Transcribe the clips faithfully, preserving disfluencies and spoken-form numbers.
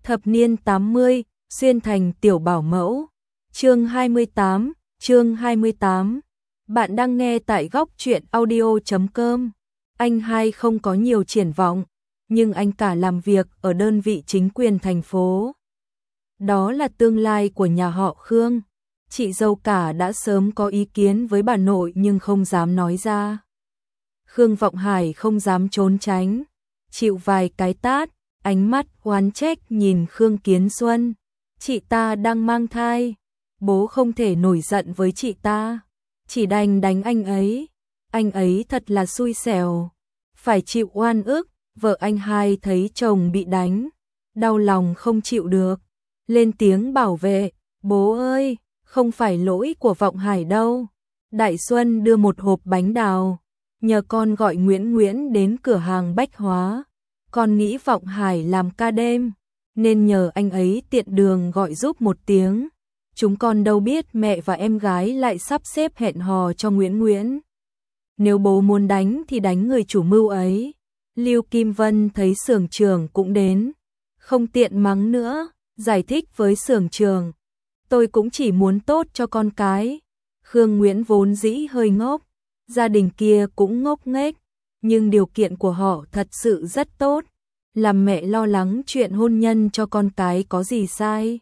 Thập niên tám mươi, xuyên thành tiểu bảo mẫu. Chương hai mươi tám, chương hai mươi tám. Bạn đang nghe tại góc truyện audio chấm com. Anh hai không có nhiều triển vọng, nhưng anh cả làm việc ở đơn vị chính quyền thành phố. Đó là tương lai của nhà họ Khương. Chị dâu cả đã sớm có ý kiến với bà nội nhưng không dám nói ra. Khương Vọng Hải không dám trốn tránh, chịu vài cái tát, ánh mắt oán trách nhìn Khương Kiến Xuân. Chị ta đang mang thai, bố không thể nổi giận với chị ta, chỉ đành đánh anh ấy. Anh ấy thật là xui xẻo, phải chịu oan ức. Vợ anh hai thấy chồng bị đánh, đau lòng không chịu được, lên tiếng bảo vệ. Bố ơi, không phải lỗi của Vọng Hải đâu. Đại Xuân đưa một hộp bánh đào, nhờ con gọi Nguyễn Nguyễn đến cửa hàng bách hóa. Con nghĩ Vọng Hải làm ca đêm, nên nhờ anh ấy tiện đường gọi giúp một tiếng. Chúng con đâu biết mẹ và em gái lại sắp xếp hẹn hò cho Nguyễn Nguyễn. Nếu bố muốn đánh thì đánh người chủ mưu ấy. Lưu Kim Vân thấy xưởng trưởng cũng đến, không tiện mắng nữa, giải thích với xưởng trưởng. Tôi cũng chỉ muốn tốt cho con cái. Khương Nguyễn vốn dĩ hơi ngốc, gia đình kia cũng ngốc nghếch, nhưng điều kiện của họ thật sự rất tốt. Làm mẹ lo lắng chuyện hôn nhân cho con cái có gì sai.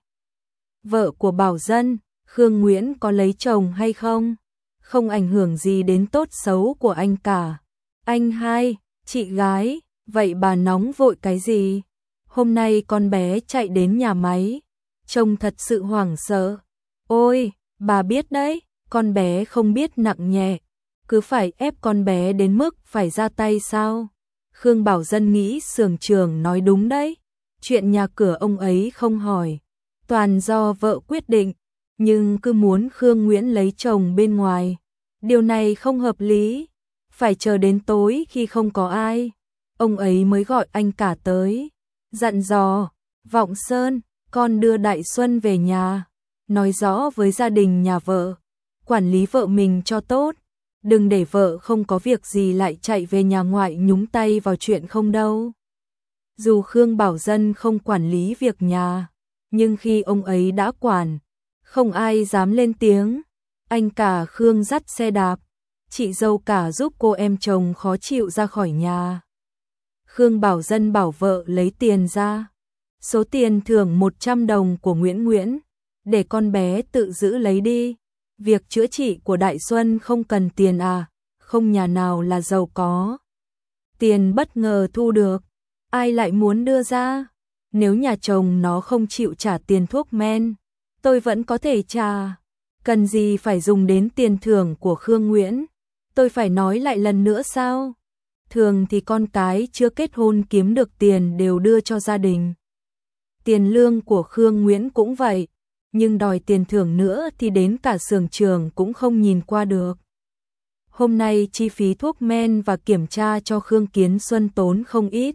Vợ của Bảo Dân, Khương Nguyễn có lấy chồng hay không, không ảnh hưởng gì đến tốt xấu của anh cả. Anh hai, chị gái, vậy bà nóng vội cái gì? Hôm nay con bé chạy đến nhà máy, trông thật sự hoảng sợ. Ôi, bà biết đấy, con bé không biết nặng nhẹ, cứ phải ép con bé đến mức phải ra tay sao? Khương Bảo Dân nghĩ xưởng trưởng nói đúng đấy, chuyện nhà cửa ông ấy không hỏi, toàn do vợ quyết định, nhưng cứ muốn Khương Nguyễn lấy chồng bên ngoài. Điều này không hợp lý, phải chờ đến tối khi không có ai, ông ấy mới gọi anh cả tới, dặn dò. Vọng Sơn, con đưa Đại Xuân về nhà, nói rõ với gia đình nhà vợ, quản lý vợ mình cho tốt, đừng để vợ không có việc gì lại chạy về nhà ngoại nhúng tay vào chuyện không đâu. Dù Khương Bảo Dân không quản lý việc nhà, nhưng khi ông ấy đã quản, không ai dám lên tiếng. Anh cả Khương dắt xe đạp, chị dâu cả giúp cô em chồng khó chịu ra khỏi nhà. Khương Bảo Dân bảo vợ lấy tiền ra, số tiền thưởng một trăm đồng của Nguyễn Nguyễn, để con bé tự giữ lấy đi. Việc chữa trị của Đại Xuân không cần tiền à, không nhà nào là giàu có. Tiền bất ngờ thu được, ai lại muốn đưa ra? Nếu nhà chồng nó không chịu trả tiền thuốc men, tôi vẫn có thể trả. Cần gì phải dùng đến tiền thưởng của Khương Nguyễn? Tôi phải nói lại lần nữa sao? Thường thì con cái chưa kết hôn kiếm được tiền đều đưa cho gia đình. Tiền lương của Khương Nguyễn cũng vậy, nhưng đòi tiền thưởng nữa thì đến cả xưởng trưởng cũng không nhìn qua được. Hôm nay chi phí thuốc men và kiểm tra cho Khương Kiến Xuân tốn không ít.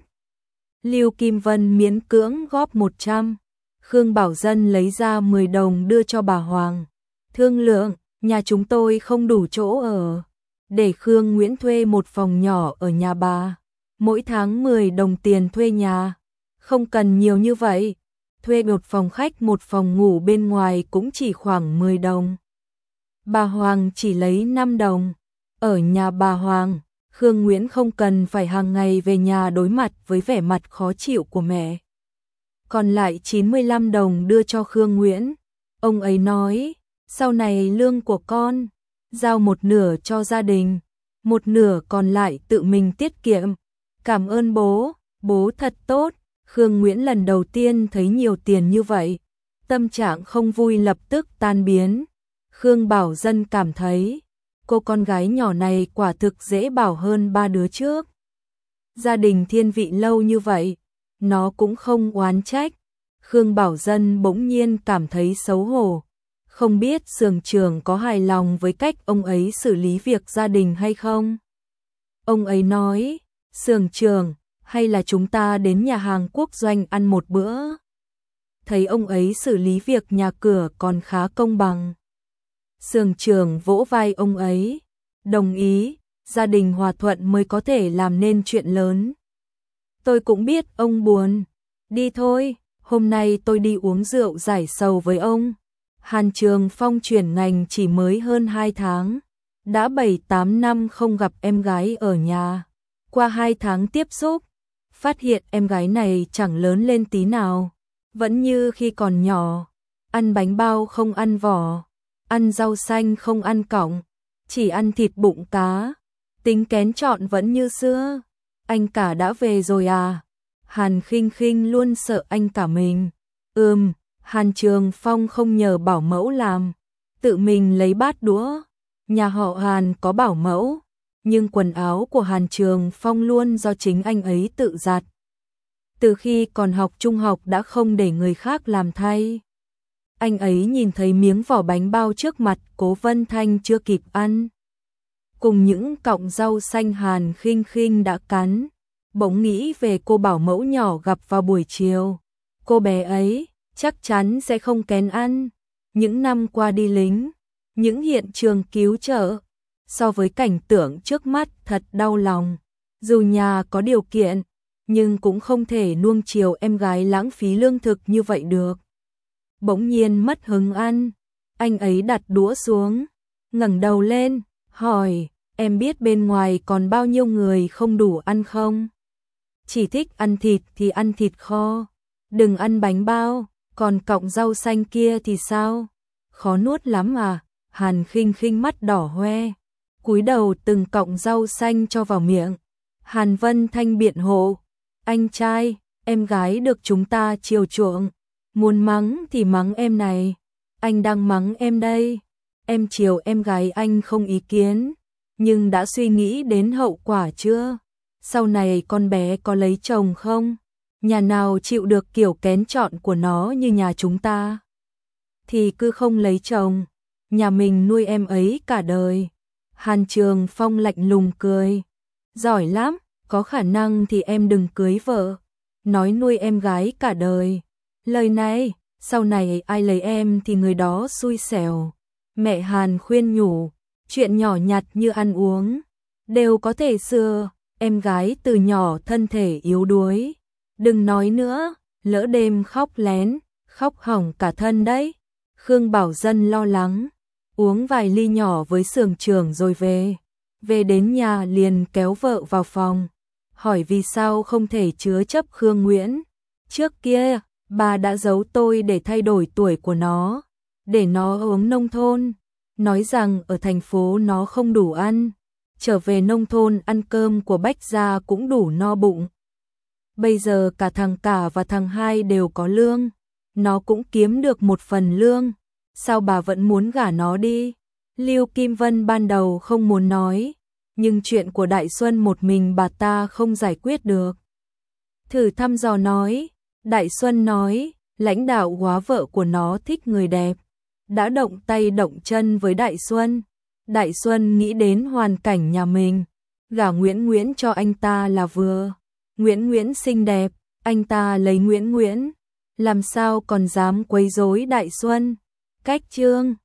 Lưu Kim Vân miễn cưỡng góp một trăm, Khương Bảo Dân lấy ra mười đồng đưa cho bà Hoàng. Thương lượng, nhà chúng tôi không đủ chỗ ở, để Khương Nguyễn thuê một phòng nhỏ ở nhà bà, mỗi tháng mười đồng tiền thuê nhà. Không cần nhiều như vậy, thuê một phòng khách một phòng ngủ bên ngoài cũng chỉ khoảng mười đồng. Bà Hoàng chỉ lấy năm đồng. Ở nhà bà Hoàng, Khương Nguyễn không cần phải hàng ngày về nhà đối mặt với vẻ mặt khó chịu của mẹ. Còn lại chín mươi lăm đồng đưa cho Khương Nguyễn. Ông ấy nói, sau này lương của con, giao một nửa cho gia đình, một nửa còn lại tự mình tiết kiệm. Cảm ơn bố, bố thật tốt. Khương Nguyễn lần đầu tiên thấy nhiều tiền như vậy, tâm trạng không vui lập tức tan biến. Khương Bảo Dân cảm thấy, cô con gái nhỏ này quả thực dễ bảo hơn ba đứa trước. Gia đình thiên vị lâu như vậy, nó cũng không oán trách. Khương Bảo Dân bỗng nhiên cảm thấy xấu hổ, không biết xưởng trưởng có hài lòng với cách ông ấy xử lý việc gia đình hay không. Ông ấy nói, xưởng trưởng, hay là chúng ta đến nhà hàng quốc doanh ăn một bữa? Thấy ông ấy xử lý việc nhà cửa còn khá công bằng. Xưởng trưởng vỗ vai ông ấy, đồng ý, gia đình hòa thuận mới có thể làm nên chuyện lớn. Tôi cũng biết ông buồn, đi thôi, hôm nay tôi đi uống rượu giải sầu với ông. Hàn Trường Phong chuyển ngành chỉ mới hơn hai tháng, đã bảy tám năm không gặp em gái ở nhà. Qua hai tháng tiếp xúc, phát hiện em gái này chẳng lớn lên tí nào, vẫn như khi còn nhỏ, ăn bánh bao không ăn vỏ, ăn rau xanh không ăn cọng, chỉ ăn thịt bụng cá, tính kén chọn vẫn như xưa. Anh cả đã về rồi à? Hàn Khinh Khinh luôn sợ anh cả mình. Ừm, Hàn Trường Phong không nhờ bảo mẫu làm, tự mình lấy bát đũa. Nhà họ Hàn có bảo mẫu, nhưng quần áo của Hàn Trường Phong luôn do chính anh ấy tự giặt. Từ khi còn học trung học đã không để người khác làm thay. Anh ấy nhìn thấy miếng vỏ bánh bao trước mặt Cố Vân Thanh chưa kịp ăn, cùng những cọng rau xanh Hàn Khinh Khinh đã cắn, bỗng nghĩ về cô bảo mẫu nhỏ gặp vào buổi chiều. Cô bé ấy chắc chắn sẽ không kén ăn. Những năm qua đi lính, những hiện trường cứu trợ, so với cảnh tượng trước mắt thật đau lòng. Dù nhà có điều kiện, nhưng cũng không thể nuông chiều em gái lãng phí lương thực như vậy được. Bỗng nhiên mất hứng ăn, anh ấy đặt đũa xuống, ngẩng đầu lên, hỏi, em biết bên ngoài còn bao nhiêu người không đủ ăn không? Chỉ thích ăn thịt thì ăn thịt kho, đừng ăn bánh bao, còn cọng rau xanh kia thì sao? Khó nuốt lắm à? Hàn Khinh Khinh mắt đỏ hoe, cúi đầu từng cọng rau xanh cho vào miệng. Hàn Vân Thanh biện hộ, anh trai, em gái được chúng ta chiều chuộng, muốn mắng thì mắng em này, anh đang mắng em đây. Em chiều em gái anh không ý kiến, nhưng đã suy nghĩ đến hậu quả chưa? Sau này con bé có lấy chồng không? Nhà nào chịu được kiểu kén chọn của nó như nhà chúng ta? Thì cứ không lấy chồng, nhà mình nuôi em ấy cả đời. Hàn Trường Phong lạnh lùng cười, giỏi lắm, có khả năng thì em đừng cưới vợ, nói nuôi em gái cả đời. Lời này, sau này ai lấy em thì người đó xui xẻo. Mẹ Hàn khuyên nhủ, chuyện nhỏ nhặt như ăn uống, đều có thể sửa, em gái từ nhỏ thân thể yếu đuối. Đừng nói nữa, lỡ đêm khóc lén, khóc hỏng cả thân đấy. Khương Bảo Dân lo lắng, uống vài ly nhỏ với xưởng trưởng rồi về. Về đến nhà liền kéo vợ vào phòng, hỏi vì sao không thể chứa chấp Khương Nguyễn. Trước kia, bà đã giấu tôi để thay đổi tuổi của nó, để nó uống nông thôn, nói rằng ở thành phố nó không đủ ăn, trở về nông thôn ăn cơm của Bách gia cũng đủ no bụng. Bây giờ cả thằng cả và thằng hai đều có lương, nó cũng kiếm được một phần lương, sao bà vẫn muốn gả nó đi? Lưu Kim Vân ban đầu không muốn nói, nhưng chuyện của Đại Xuân một mình bà ta không giải quyết được. Thử thăm dò nói, Đại Xuân nói, lãnh đạo hóa vợ của nó thích người đẹp, đã động tay động chân với Đại Xuân. Đại Xuân nghĩ đến hoàn cảnh nhà mình, gả Nguyễn Nguyễn cho anh ta là vừa. Nguyễn Nguyễn xinh đẹp, anh ta lấy Nguyễn Nguyễn, làm sao còn dám quấy rối Đại Xuân. Cách chương